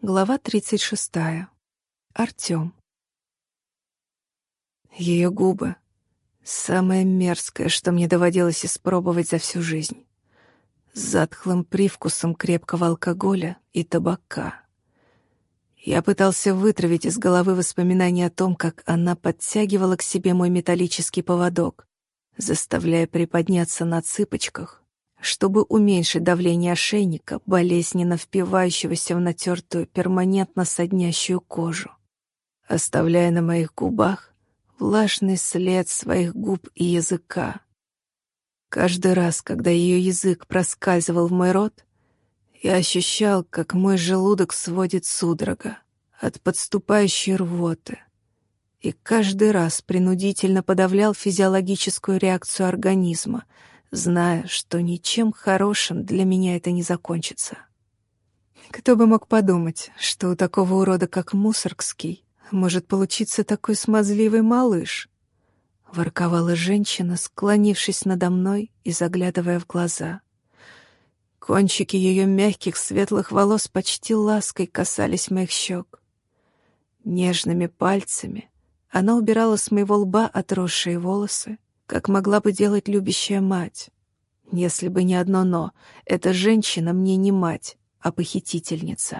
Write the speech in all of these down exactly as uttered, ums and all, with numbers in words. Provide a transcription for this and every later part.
Глава тридцать шестая. Артём. Её губы — самое мерзкое, что мне доводилось испробовать за всю жизнь. С затхлым привкусом крепкого алкоголя и табака. Я пытался вытравить из головы воспоминания о том, как она подтягивала к себе мой металлический поводок, заставляя приподняться на цыпочках, чтобы уменьшить давление ошейника, болезненно впивающегося в натертую, перманентно соднящую кожу, оставляя на моих губах влажный след своих губ и языка. Каждый раз, когда ее язык проскальзывал в мой рот, я ощущал, как мой желудок сводит судорога от подступающей рвоты, и каждый раз принудительно подавлял физиологическую реакцию организма, зная, что ничем хорошим для меня это не закончится. Кто бы мог подумать, что у такого урода, как Мусоргский, может получиться такой смазливый малыш? Ворковала женщина, склонившись надо мной и заглядывая в глаза. Кончики ее мягких светлых волос почти лаской касались моих щек. Нежными пальцами она убирала с моего лба отросшие волосы, как могла бы делать любящая мать. Если бы не одно «но», эта женщина мне не мать, а похитительница.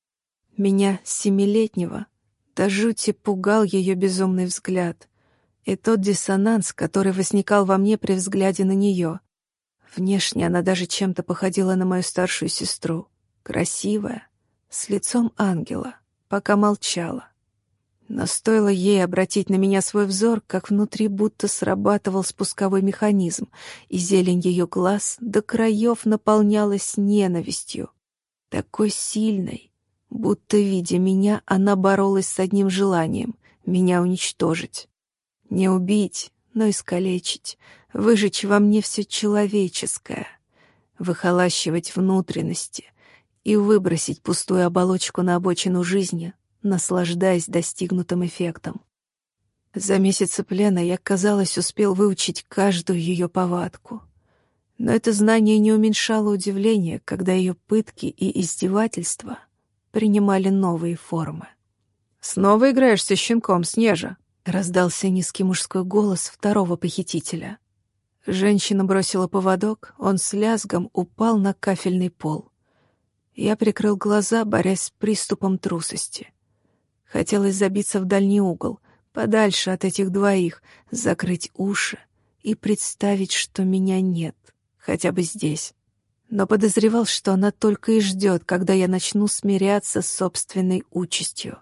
Меня, семилетнего, до жути пугал ее безумный взгляд и тот диссонанс, который возникал во мне при взгляде на нее. Внешне она даже чем-то походила на мою старшую сестру, красивая, с лицом ангела, пока молчала. Но стоило ей обратить на меня свой взор, как внутри будто срабатывал спусковой механизм, и зелень ее глаз до краев наполнялась ненавистью. Такой сильной, будто, видя меня, она боролась с одним желанием — меня уничтожить. Не убить, но искалечить, выжечь во мне все человеческое, выхолащивать внутренности и выбросить пустую оболочку на обочину жизни, наслаждаясь достигнутым эффектом. За месяцы плена я, казалось, успел выучить каждую ее повадку. Но это знание не уменьшало удивления, когда ее пытки и издевательства принимали новые формы. «Снова играешься с щенком, Снежа?» — раздался низкий мужской голос второго похитителя. Женщина бросила поводок, он с лязгом упал на кафельный пол. Я прикрыл глаза, борясь с приступом трусости. Хотелось забиться в дальний угол, подальше от этих двоих, закрыть уши и представить, что меня нет, хотя бы здесь. Но подозревал, что она только и ждет, когда я начну смиряться с собственной участью.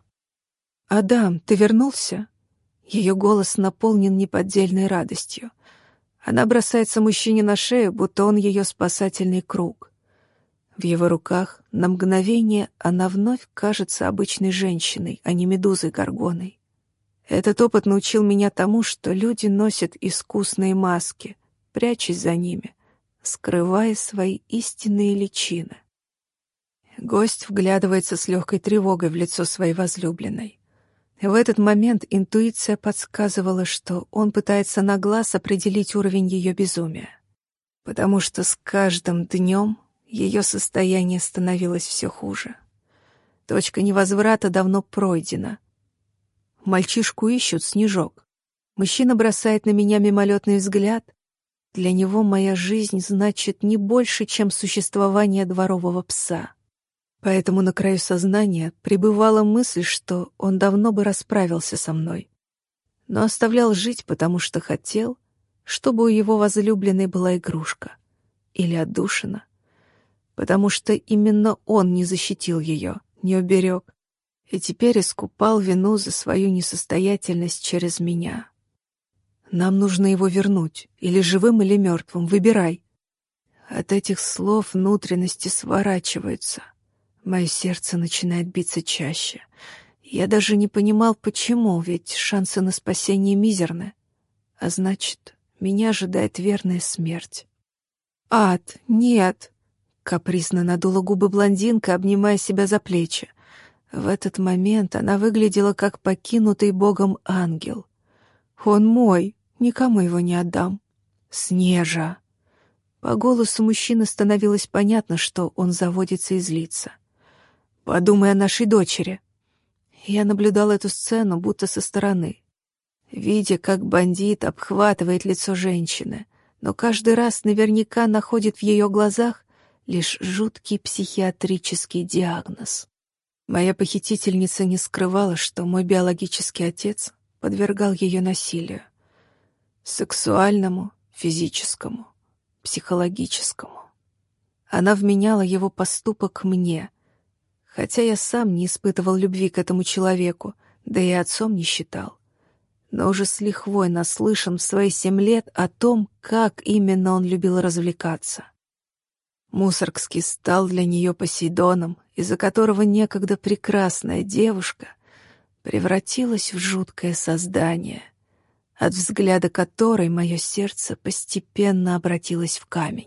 «Адам, ты вернулся?» Ее голос наполнен неподдельной радостью. Она бросается мужчине на шею, будто он ее спасательный круг. В его руках на мгновение она вновь кажется обычной женщиной, а не медузой-горгоной. Этот опыт научил меня тому, что люди носят искусные маски, прячась за ними, скрывая свои истинные личины. Гость вглядывается с легкой тревогой в лицо своей возлюбленной. В этот момент интуиция подсказывала, что он пытается на глаз определить уровень ее безумия, потому что с каждым днем ее состояние становилось все хуже. Точка невозврата давно пройдена. Мальчишку ищут, Снежок. Мужчина бросает на меня мимолетный взгляд. Для него моя жизнь значит не больше, чем существование дворового пса. Поэтому на краю сознания пребывала мысль, что он давно бы расправился со мной. Но оставлял жить, потому что хотел, чтобы у его возлюбленной была игрушка или отдушина. Потому что именно он не защитил ее, не уберег, и теперь искупал вину за свою несостоятельность через меня. Нам нужно его вернуть, или живым, или мертвым, выбирай. От этих слов внутренности сворачиваются. Мое сердце начинает биться чаще. Я даже не понимал, почему, ведь шансы на спасение мизерны. А значит, меня ожидает верная смерть. «Ад, нет!» — капризно надула губы блондинка, обнимая себя за плечи. В этот момент она выглядела как покинутый Богом ангел. «Он мой, никому его не отдам». «Снежа!» По голосу мужчины становилось понятно, что он заводится и злится. Подумай о нашей дочери». Я наблюдал эту сцену будто со стороны, видя, как бандит обхватывает лицо женщины, но каждый раз наверняка находит в ее глазах лишь жуткий психиатрический диагноз. Моя похитительница не скрывала, что мой биологический отец подвергал ее насилию. Сексуальному, физическому, психологическому. Она вменяла его поступок мне, хотя я сам не испытывал любви к этому человеку, да и отцом не считал. Но уже с лихвой наслышан в свои семь лет о том, как именно он любил развлекаться. Мусоргский стал для нее Посейдоном, из-за которого некогда прекрасная девушка превратилась в жуткое создание, от взгляда которой мое сердце постепенно обратилось в камень.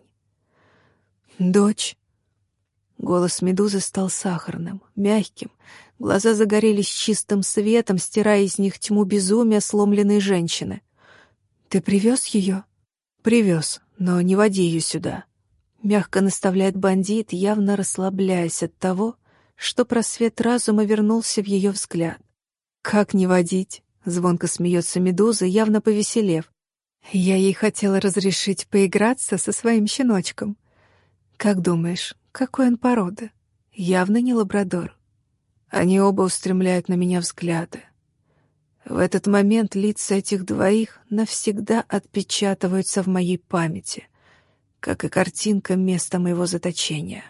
«Дочь». Голос Медузы стал сахарным, мягким, глаза загорелись чистым светом, стирая из них тьму безумия сломленной женщины. «Ты привез ее?» «Привез, но не води ее сюда», — мягко наставляет бандит, явно расслабляясь от того, что просвет разума вернулся в ее взгляд. «Как не водить?» — звонко смеется Медуза, явно повеселев. «Я ей хотела разрешить поиграться со своим щеночком. Как думаешь, какой он породы? Явно не лабрадор». Они оба устремляют на меня взгляды. В этот момент лица этих двоих навсегда отпечатываются в моей памяти, как и картинка места моего заточения.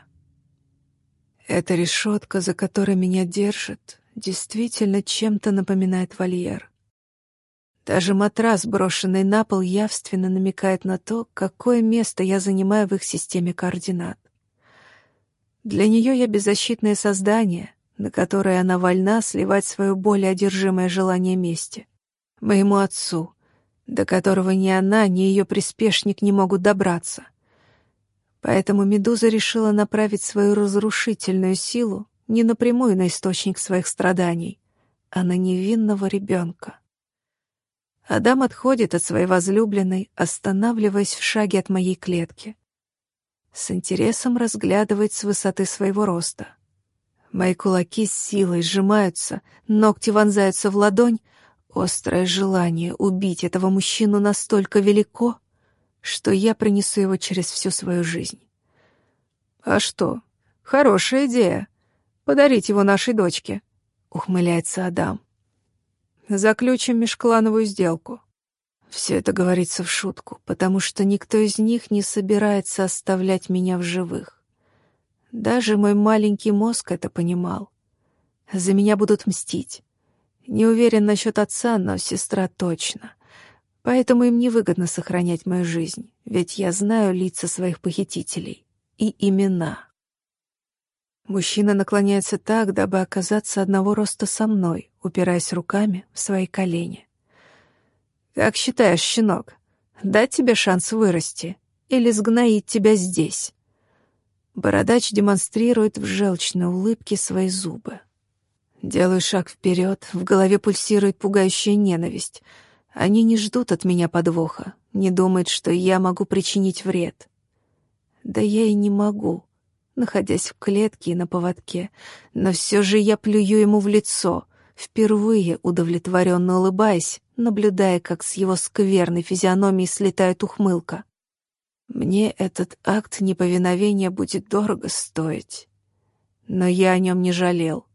Эта решетка, за которой меня держит, действительно чем-то напоминает вольер. Даже матрас, брошенный на пол, явственно намекает на то, какое место я занимаю в их системе координат. Для нее я беззащитное создание, на которое она вольна сливать свое более одержимое желание мести. Моему отцу, до которого ни она, ни ее приспешник не могут добраться. Поэтому Медуза решила направить свою разрушительную силу не напрямую на источник своих страданий, а на невинного ребенка. Адам отходит от своей возлюбленной, останавливаясь в шаге от моей клетки. С интересом разглядывает с высоты своего роста. Мои кулаки с силой сжимаются, ногти вонзаются в ладонь. Острое желание убить этого мужчину настолько велико, что я принесу его через всю свою жизнь. «А что? Хорошая идея. Подарить его нашей дочке», — ухмыляется Адам. «Заключим межклановую сделку». Все это говорится в шутку, потому что никто из них не собирается оставлять меня в живых. Даже мой маленький мозг это понимал. За меня будут мстить. Не уверен насчет отца, но сестра точно. Поэтому им невыгодно сохранять мою жизнь, ведь я знаю лица своих похитителей и имена. Мужчина наклоняется так, дабы оказаться одного роста со мной, упираясь руками в свои колени. «Как считаешь, щенок, дать тебе шанс вырасти или сгноить тебя здесь?» Бородач демонстрирует в желчной улыбке свои зубы. Делаю шаг вперед, в голове пульсирует пугающая ненависть. Они не ждут от меня подвоха, не думают, что я могу причинить вред. Да я и не могу, находясь в клетке и на поводке, но все же я плюю ему в лицо, впервые удовлетворенно улыбаясь, наблюдая, как с его скверной физиономии слетает ухмылка. Мне этот акт неповиновения будет дорого стоить. Но я о нем не жалел.